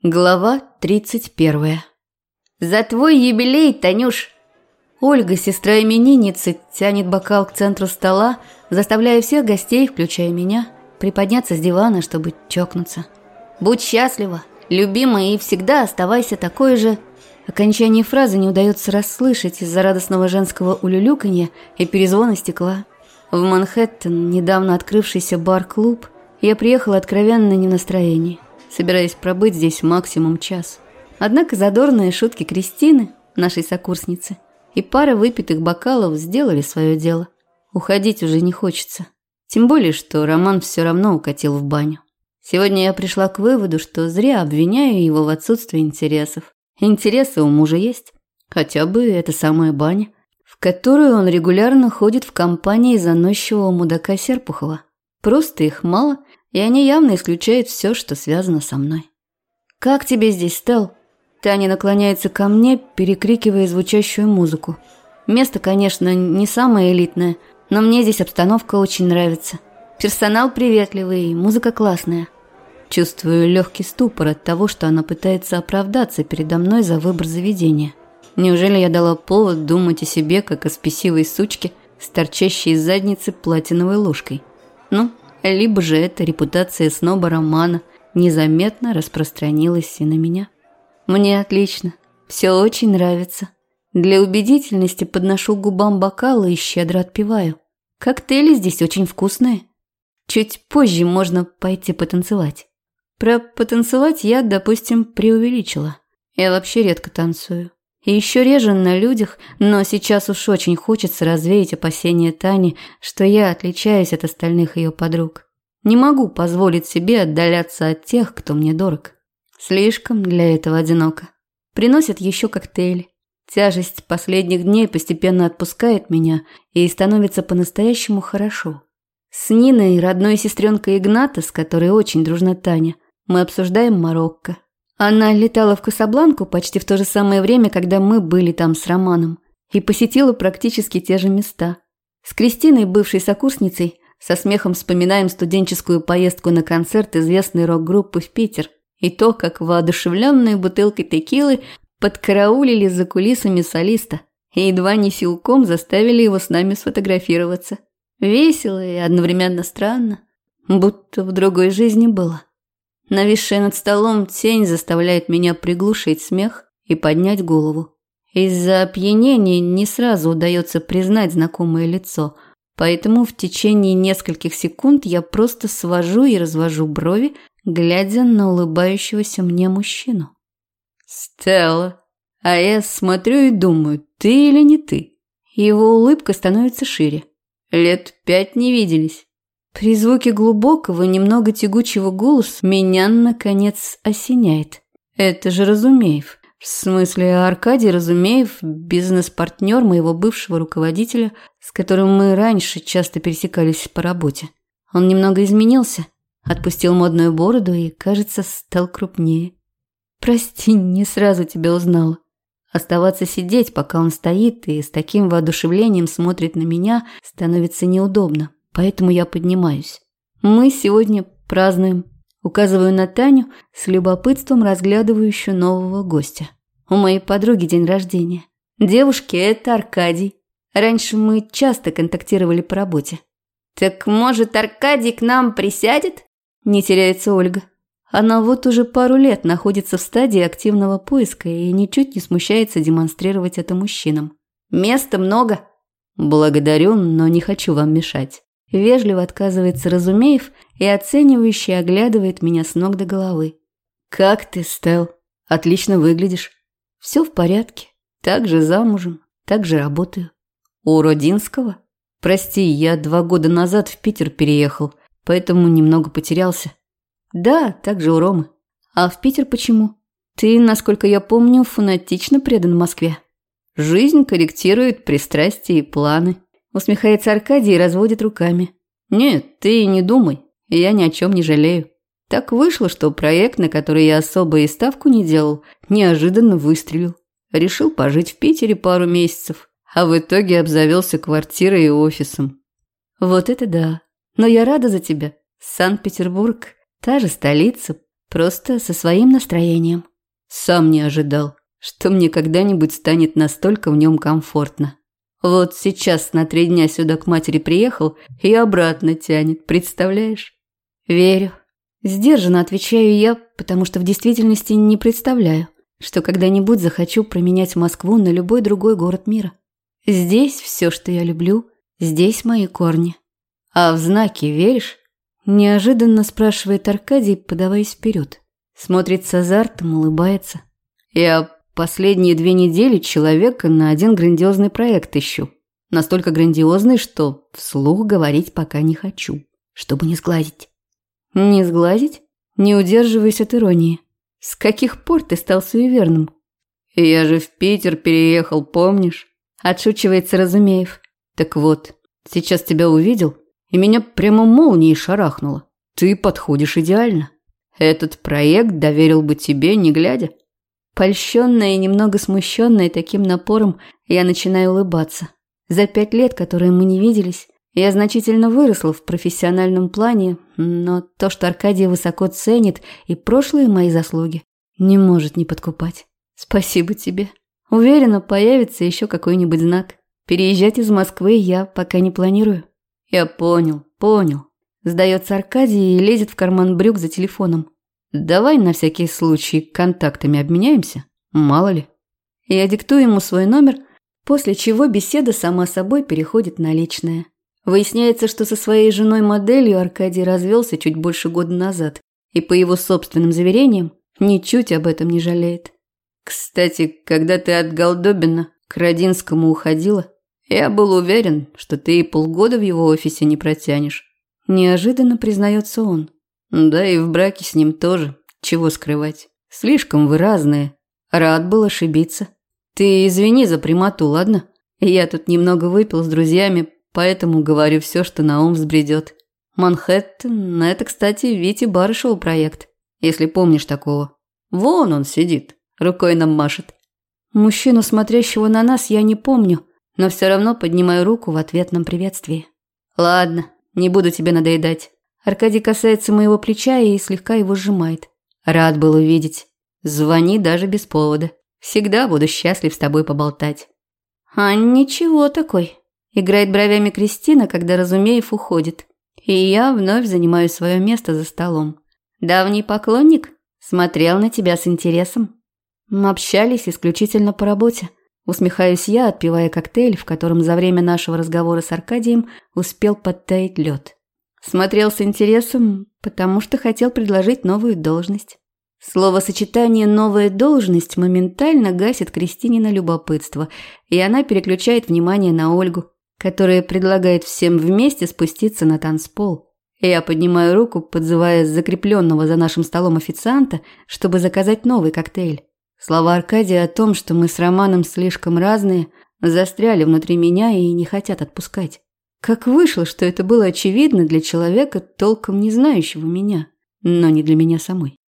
Глава 31. «За твой юбилей, Танюш!» Ольга, сестра именинницы, тянет бокал к центру стола, заставляя всех гостей, включая меня, приподняться с дивана, чтобы чокнуться. «Будь счастлива, любимая, и всегда оставайся такой же...» Окончание фразы не удается расслышать из-за радостного женского улюлюканья и перезвона стекла. В Манхэттен, недавно открывшийся бар-клуб, я приехала откровенно не в настроении, собираясь пробыть здесь максимум час. Однако задорные шутки Кристины, нашей сокурсницы, и пара выпитых бокалов сделали свое дело. Уходить уже не хочется. Тем более, что Роман все равно укатил в баню. Сегодня я пришла к выводу, что зря обвиняю его в отсутствии интересов. Интересы у мужа есть. Хотя бы эта самая баня, в которую он регулярно ходит в компании заносчивого мудака Серпухова. Просто их мало, и они явно исключают все, что связано со мной. «Как тебе здесь, Стелл?» Таня наклоняется ко мне, перекрикивая звучащую музыку. Место, конечно, не самое элитное, но мне здесь обстановка очень нравится. Персонал приветливый, музыка классная. Чувствую легкий ступор от того, что она пытается оправдаться передо мной за выбор заведения. Неужели я дала повод думать о себе, как о спесивой сучке, с торчащей из задницы платиновой ложкой? Ну, либо же эта репутация сноба Романа незаметно распространилась и на меня. Мне отлично, все очень нравится. Для убедительности подношу к губам бокалы и щедро отпиваю. Коктейли здесь очень вкусные. Чуть позже можно пойти потанцевать. Про потанцевать я, допустим, преувеличила. Я вообще редко танцую. И еще реже на людях, но сейчас уж очень хочется развеять опасения Тани, что я отличаюсь от остальных ее подруг. Не могу позволить себе отдаляться от тех, кто мне дорог. Слишком для этого одиноко. Приносят еще коктейли. Тяжесть последних дней постепенно отпускает меня, и становится по-настоящему хорошо. С Ниной, родной сестренкой Игната, с которой очень дружна Таня, мы обсуждаем Марокко. Она летала в Касабланку почти в то же самое время, когда мы были там с Романом, и посетила практически те же места. С Кристиной, бывшей сокурсницей, со смехом вспоминаем студенческую поездку на концерт известной рок-группы в Питер и то, как воодушевленные бутылкой текилы подкараулили за кулисами солиста и едва не силком заставили его с нами сфотографироваться. Весело и одновременно странно, будто в другой жизни было. Нависшая над столом тень заставляет меня приглушить смех и поднять голову. Из-за опьянения не сразу удается признать знакомое лицо, поэтому в течение нескольких секунд я просто свожу и развожу брови, глядя на улыбающегося мне мужчину. «Стелла, а я смотрю и думаю, ты или не ты?» Его улыбка становится шире. «Лет 5 не виделись». При звуке глубокого, немного тягучего голоса меня, наконец, осеняет. Это же Разумеев. В смысле, Аркадий Разумеев, бизнес-партнер моего бывшего руководителя, с которым мы раньше часто пересекались по работе. Он немного изменился, отпустил модную бороду и, кажется, стал крупнее. «Прости, не сразу тебя узнала». Оставаться сидеть, пока он стоит и с таким воодушевлением смотрит на меня, становится неудобно. Поэтому я поднимаюсь. Мы сегодня празднуем. Указываю на Таню, с любопытством разглядывающую нового гостя. У моей подруги день рождения. Девушки, это Аркадий. Раньше мы часто контактировали по работе. «Так, может, Аркадий к нам присядет?» Не теряется Ольга. Она вот уже пару лет находится в стадии активного поиска и ничуть не смущается демонстрировать это мужчинам. «Места много». «Благодарю, но не хочу вам мешать». Вежливо отказывается Разумеев и оценивающе оглядывает меня с ног до головы. «Как ты, Стелл? Отлично выглядишь». «Все в порядке. Так же замужем, так же работаю». «У Родинского?» «Прости, я 2 года назад в Питер переехал, поэтому немного потерялся». «Да, так же у Ромы». «А в Питер почему? Ты, насколько я помню, фанатично предан Москве». «Жизнь корректирует пристрастия и планы». Усмехается Аркадий и разводит руками. «Нет, ты не думай, я ни о чем не жалею. Так вышло, что проект, на который я особо и ставку не делал, неожиданно выстрелил. Решил пожить в Питере пару месяцев, а в итоге обзавелся квартирой и офисом». «Вот это да. Но я рада за тебя. Санкт-Петербург, та же столица, Просто со своим настроением. Сам не ожидал, что мне когда-нибудь станет настолько в нем комфортно. Вот сейчас на 3 дня сюда к матери приехал и обратно тянет, представляешь? Верю. Сдержанно отвечаю я, потому что в действительности не представляю, что когда-нибудь захочу променять Москву на любой другой город мира. Здесь все, что я люблю, здесь мои корни. А в знаки веришь? Неожиданно спрашивает Аркадий, подаваясь вперед. Смотрит с азартом, улыбается. Я последние 2 недели человека на один грандиозный проект ищу. Настолько грандиозный, что вслух говорить пока не хочу, чтобы не сглазить. Не сглазить? Не удерживаюсь от иронии. С каких пор ты стал суеверным? Я же в Питер переехал, помнишь? Отшучивается Разумеев. Так вот, сейчас тебя увидел, и меня прямо молнией шарахнуло. Ты подходишь идеально. Этот проект доверил бы тебе, не глядя. Польщенная и немного смущенная таким напором, я начинаю улыбаться. За 5 лет, которые мы не виделись, я значительно выросла в профессиональном плане, но то, что Аркадий высоко ценит, и прошлые мои заслуги, не может не подкупать. Спасибо тебе. Уверена, появится еще какой-нибудь знак. Переезжать из Москвы я пока не планирую. Я понял. Сдается Аркадий и лезет в карман брюк за телефоном. Давай на всякий случай контактами обменяемся, мало ли. Я диктую ему свой номер, после чего беседа сама собой переходит на личное. Выясняется, что со своей женой-моделью Аркадий развелся чуть больше года назад, и по его собственным заверениям ничуть об этом не жалеет. Кстати, когда ты от Голдобина к Родинскому уходила, я был уверен, что ты и полгода в его офисе не протянешь. Неожиданно признается он. Да и в браке с ним тоже, чего скрывать. Слишком вы разные. Рад был ошибиться. Ты извини за прямоту, ладно? Я тут немного выпил с друзьями, поэтому говорю все, что на ум взбредет. Манхэттен, это, кстати, Вити Барышева проект, если помнишь такого. Вон он сидит, рукой нам машет. Мужчину, смотрящего на нас, я не помню, но все равно поднимаю руку в ответном приветствии. Ладно, не буду тебе надоедать. Аркадий касается моего плеча и слегка его сжимает. Рад был увидеть. Звони даже без повода. Всегда буду счастлив с тобой поболтать. А ничего такой. Играет бровями Кристина, когда Разумеев уходит. И я вновь занимаю свое место за столом. Давний поклонник? Смотрел на тебя с интересом. Мы общались исключительно по работе. Усмехаюсь я, отпивая коктейль, в котором за время нашего разговора с Аркадием успел подтаять лед. Смотрел с интересом, потому что хотел предложить новую должность. Словосочетание «новая должность» моментально гасит Кристинина любопытство, и она переключает внимание на Ольгу, которая предлагает всем вместе спуститься на танцпол. Я поднимаю руку, подзывая закрепленного за нашим столом официанта, чтобы заказать новый коктейль. Слова Аркадия о том, что мы с Романом слишком разные, застряли внутри меня и не хотят отпускать. Как вышло, что это было очевидно для человека, толком не знающего меня, но не для меня самой.